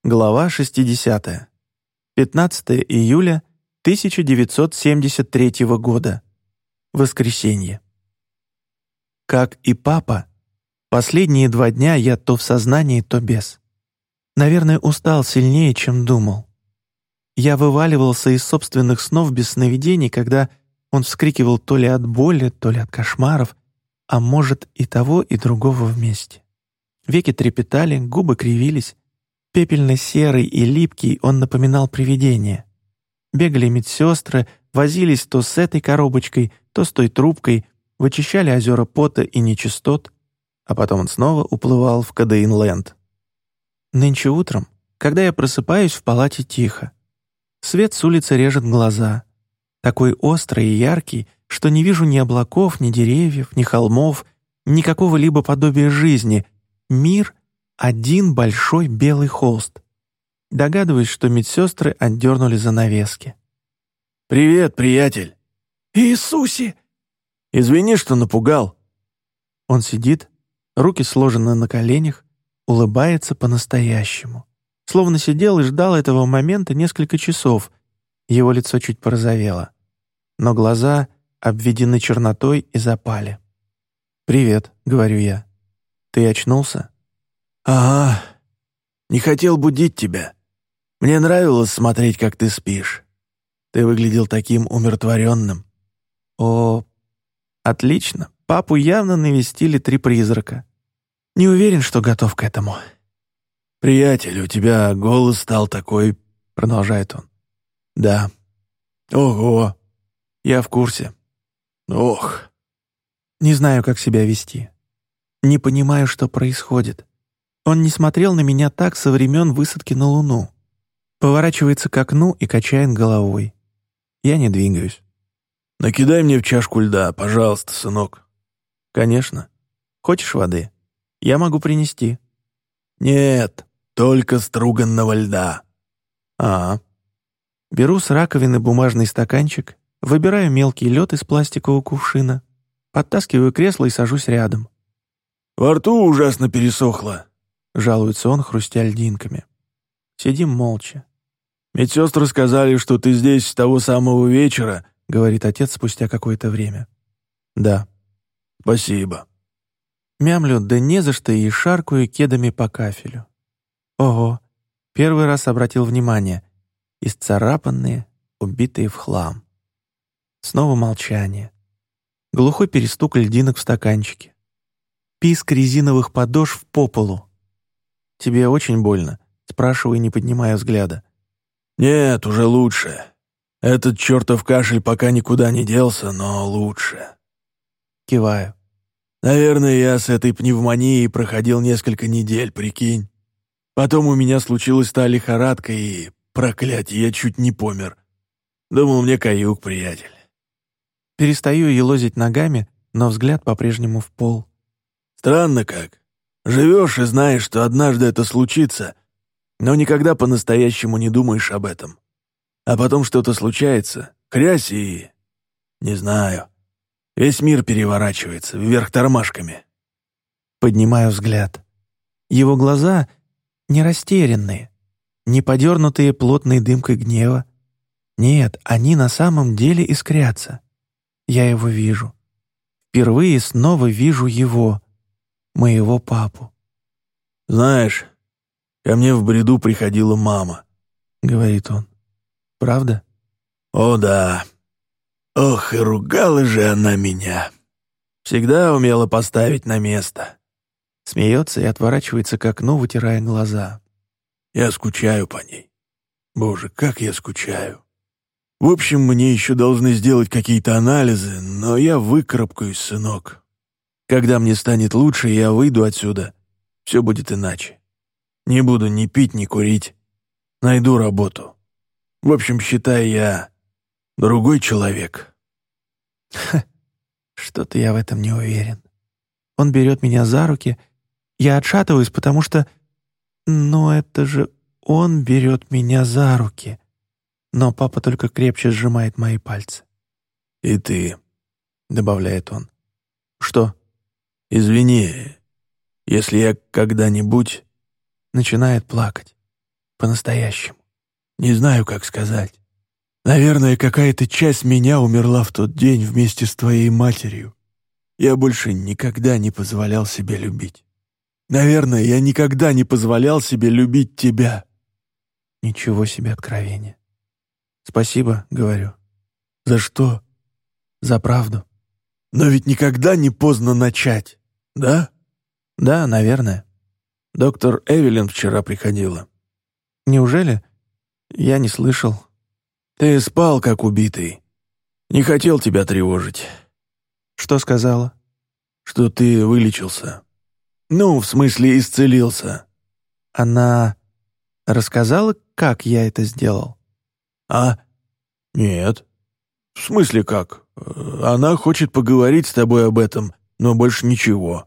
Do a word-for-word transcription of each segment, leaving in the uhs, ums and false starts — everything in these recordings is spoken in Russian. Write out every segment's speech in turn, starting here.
Глава шестидесятая. пятнадцатое июля тысяча девятьсот семьдесят третьего года. Воскресенье. Как и папа, последние два дня я то в сознании, то без. Наверное, устал сильнее, чем думал. Я вываливался из собственных снов без сновидений, когда он вскрикивал то ли от боли, то ли от кошмаров, а может и того, и другого вместе. Веки трепетали, губы кривились. Пепельно-серый и липкий он напоминал привидение. Бегали медсестры, возились то с этой коробочкой, то с той трубкой, вычищали озера пота и нечистот, а потом он снова уплывал в Кодеинленд. Нынче утром, когда я просыпаюсь, в палате тихо. Свет с улицы режет глаза. Такой острый и яркий, что не вижу ни облаков, ни деревьев, ни холмов, ни какого-либо подобия жизни. Мир — один большой белый холст. Догадываюсь, что медсестры отдернули занавески. «Привет, приятель!» «Иисусе!» «Извини, что напугал». Он сидит, руки сложены на коленях, улыбается по-настоящему. Словно сидел и ждал этого момента несколько часов. Его лицо чуть порозовело, но глаза обведены чернотой и запали. «Привет», — говорю я. «Ты очнулся?» «Ага. Не хотел будить тебя. Мне нравилось смотреть, как ты спишь. Ты выглядел таким умиротворенным». «О, отлично. Папу явно навестили три призрака. Не уверен, что готов к этому». «Приятель, у тебя голос стал такой...» — продолжает он. «Да». «Ого». «Я в курсе». «Ох». Не знаю, как себя вести. Не понимаю, что происходит. Он не смотрел на меня так со времен высадки на Луну. Поворачивается к окну и качает головой. Я не двигаюсь. «Накидай мне в чашку льда, пожалуйста, сынок». «Конечно. Хочешь воды? Я могу принести». «Нет, только струганного льда». «А». Беру с раковины бумажный стаканчик, выбираю мелкий лед из пластикового кувшина, подтаскиваю кресло и сажусь рядом. «Во рту ужасно пересохло», — жалуется он, хрустя льдинками. Сидим молча. «Медсестры сказали, что ты здесь с того самого вечера», — говорит отец спустя какое-то время. «Да». «Спасибо». Мямлю, да не за что, и шаркаю кедами по кафелю. Ого, первый раз обратил внимание. Исцарапанные, убитые в хлам. Снова молчание. Глухой перестук льдинок в стаканчике. Писк резиновых подошв по полу. «Тебе очень больно?» — спрашиваю, не поднимая взгляда. «Нет, уже лучше. Этот чертов кашель пока никуда не делся, но лучше». Киваю. «Наверное, я с этой пневмонией проходил несколько недель, прикинь. Потом у меня случилась та лихорадка, и, проклятие, я чуть не помер. Думал, мне каюк, приятель». Перестаю елозить ногами, но взгляд по-прежнему в пол. «Странно как. Живешь и знаешь, что однажды это случится, но никогда по-настоящему не думаешь об этом. А потом что-то случается, хрясь и... не знаю. Весь мир переворачивается вверх тормашками». Поднимаю взгляд. Его глаза не растерянные, не подернутые плотной дымкой гнева. Нет, они на самом деле искрятся. Я его вижу. Впервые снова вижу его, моего папу. «Знаешь, ко мне в бреду приходила мама», — говорит он. «Правда?» «О да. Ох, и ругала же она меня. Всегда умела поставить на место». Смеется и отворачивается к окну, вытирая глаза. «Я скучаю по ней. Боже, как я скучаю. В общем, мне еще должны сделать какие-то анализы, но я выкарабкаюсь, сынок. Когда мне станет лучше, я выйду отсюда. Все будет иначе. Не буду ни пить, ни курить. Найду работу. В общем, считай, я другой человек». Ха, что-то я в этом не уверен. Он берет меня за руки. Я отшатываюсь, потому что... Но это же он берет меня за руки. Но папа только крепче сжимает мои пальцы. «И ты», — добавляет он. «Что?» «Извини, если я когда-нибудь...» Начинает плакать. По-настоящему. Не знаю, как сказать. Наверное, какая-то часть меня умерла в тот день вместе с твоей матерью. Я больше никогда не позволял себе любить. Наверное, я никогда не позволял себе любить тебя». Ничего себе откровение. «Спасибо», — говорю. «За что?» «За правду». «Но ведь никогда не поздно начать, да?» «Да, наверное». «Доктор Эвелин вчера приходила». «Неужели? Я не слышал». «Ты спал, как убитый. Не хотел тебя тревожить». «Что сказала?» «Что ты вылечился. Ну, в смысле, исцелился». «Она рассказала, как я это сделал?» «А? Нет. В смысле как? Она хочет поговорить с тобой об этом, но больше ничего».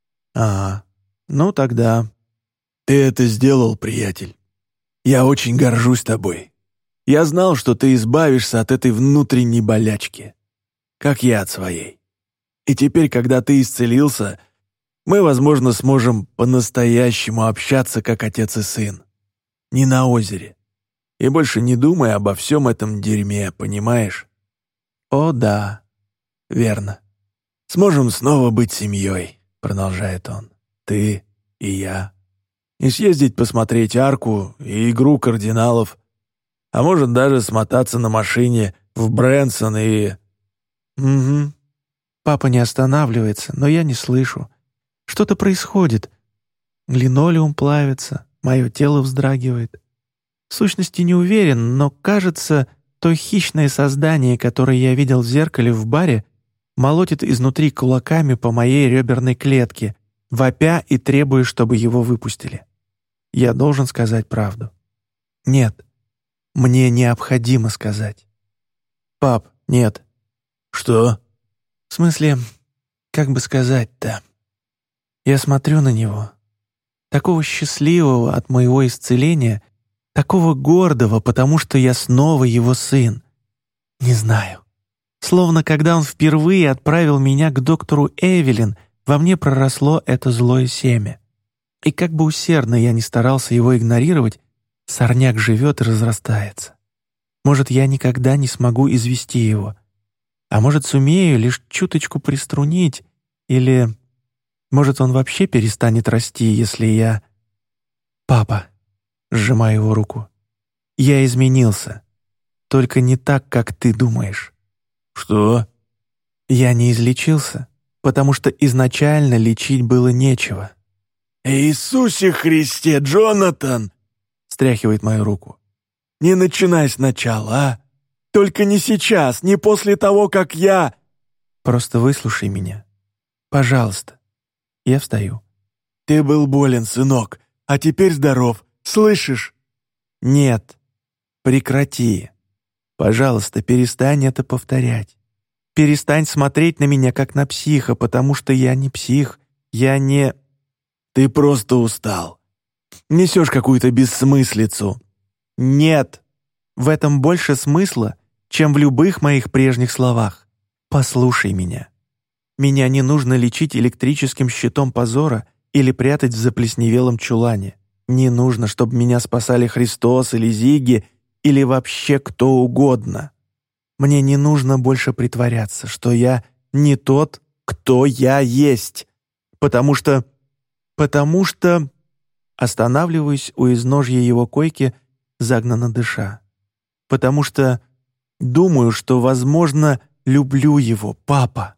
«А, ну тогда...» «Ты это сделал, приятель. Я очень горжусь тобой. Я знал, что ты избавишься от этой внутренней болячки, как я от своей. И теперь, когда ты исцелился, мы, возможно, сможем по-настоящему общаться, как отец и сын. Не на озере. И больше не думай обо всем этом дерьме, понимаешь?» «О, да, верно». «Сможем снова быть семьей», — продолжает он. «Ты и я. И съездить посмотреть арку и игру кардиналов. А может, даже смотаться на машине в Брэнсон и...» «Угу. Папа не останавливается, но я не слышу. Что-то происходит. Линолеум плавится, мое тело вздрагивает. В сущности не уверен, но, кажется, то хищное создание, которое я видел в зеркале в баре, молотит изнутри кулаками по моей реберной клетке, вопя и требуя, чтобы его выпустили. Я должен сказать правду. Нет, мне необходимо сказать. Пап, нет». «Что?» «В смысле, как бы сказать-то? Я смотрю на него, такого счастливого от моего исцеления, такого гордого, потому что я снова его сын. Не знаю. Словно когда он впервые отправил меня к доктору Эвелин, во мне проросло это злое семя. И как бы усердно я ни старался его игнорировать, сорняк живет и разрастается. Может, я никогда не смогу извести его, а может, сумею лишь чуточку приструнить, или, может, он вообще перестанет расти, если я... Папа, сжимаю его руку, я изменился, только не так, как ты думаешь». «Что?» «Я не излечился, потому что изначально лечить было нечего». «Иисусе Христе, Джонатан!» — стряхивает мою руку. «Не начинай сначала, а? Только не сейчас, не после того, как я...» «Просто выслушай меня. Пожалуйста». Я встаю. «Ты был болен, сынок, а теперь здоров, слышишь?» «Нет, прекрати. Пожалуйста, перестань это повторять. Перестань смотреть на меня, как на психа, потому что я не псих, я не...» «Ты просто устал. Несешь какую-то бессмыслицу». «Нет, в этом больше смысла, чем в любых моих прежних словах. Послушай меня. Меня не нужно лечить электрическим щитом позора или прятать в заплесневелом чулане. Не нужно, чтобы меня спасали Христос или Зигги, или вообще кто угодно. Мне не нужно больше притворяться, что я не тот, кто я есть, потому что... потому что...» Останавливаюсь у изножья его койки, загнанно дыша. «Потому что думаю, что, возможно, люблю его, папа.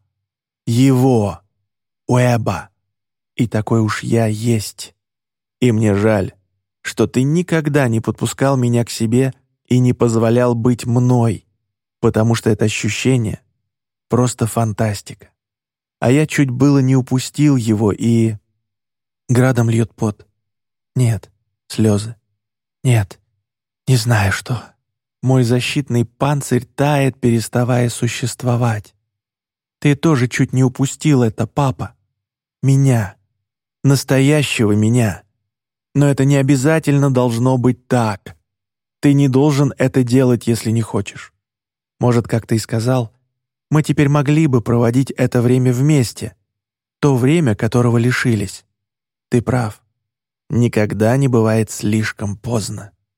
Его, Уэба. И такой уж я есть. И мне жаль, что ты никогда не подпускал меня к себе и не позволял быть мной, потому что это ощущение — просто фантастика. А я чуть было не упустил его и...» Градом льет пот. Нет, слезы. Нет, не знаю что. Мой защитный панцирь тает, переставая существовать. Ты тоже чуть не упустил это, папа. Меня. Настоящего меня. Но это не обязательно должно быть так. Ты не должен это делать, если не хочешь. Может, как ты и сказал, мы теперь могли бы проводить это время вместе. То время, которого лишились. Ты прав. Никогда не бывает слишком поздно.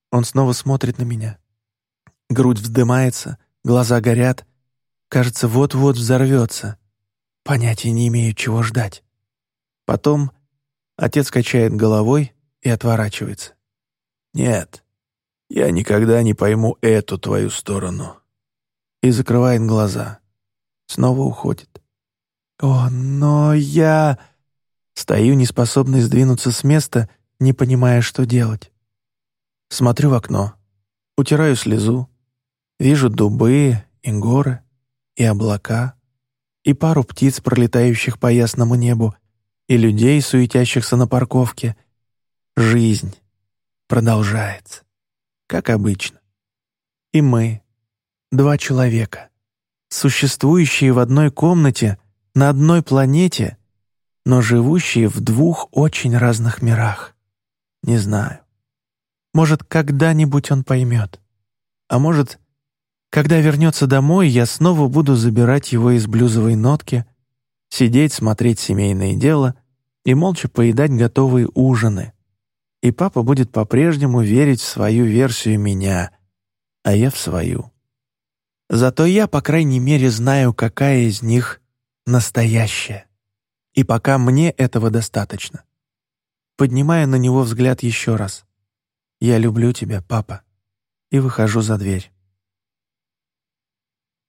Он снова смотрит на меня. Грудь вздымается, глаза горят. Кажется, вот-вот взорвется. Понятия не имею, чего ждать. Потом отец качает головой и отворачивается. «Нет, я никогда не пойму эту твою сторону». И закрывает глаза. Снова уходит. «О, но я...» Стою, неспособный сдвинуться с места, не понимая, что делать. Смотрю в окно, утираю слезу. Вижу дубы и горы, и облака, и пару птиц, пролетающих по ясному небу, и людей, суетящихся на парковке. Жизнь продолжается, как обычно. И мы, два человека, существующие в одной комнате, на одной планете, но живущие в двух очень разных мирах. Не знаю. Может, когда-нибудь он поймет. А может, когда вернется домой, я снова буду забирать его из блюзовой нотки, сидеть, смотреть семейное дело и молча поедать готовые ужины. И папа будет по-прежнему верить в свою версию меня, а я в свою. Зато я, по крайней мере, знаю, какая из них настоящая. И пока мне этого достаточно. Поднимаю на него взгляд еще раз. «Я люблю тебя, папа», и выхожу за дверь.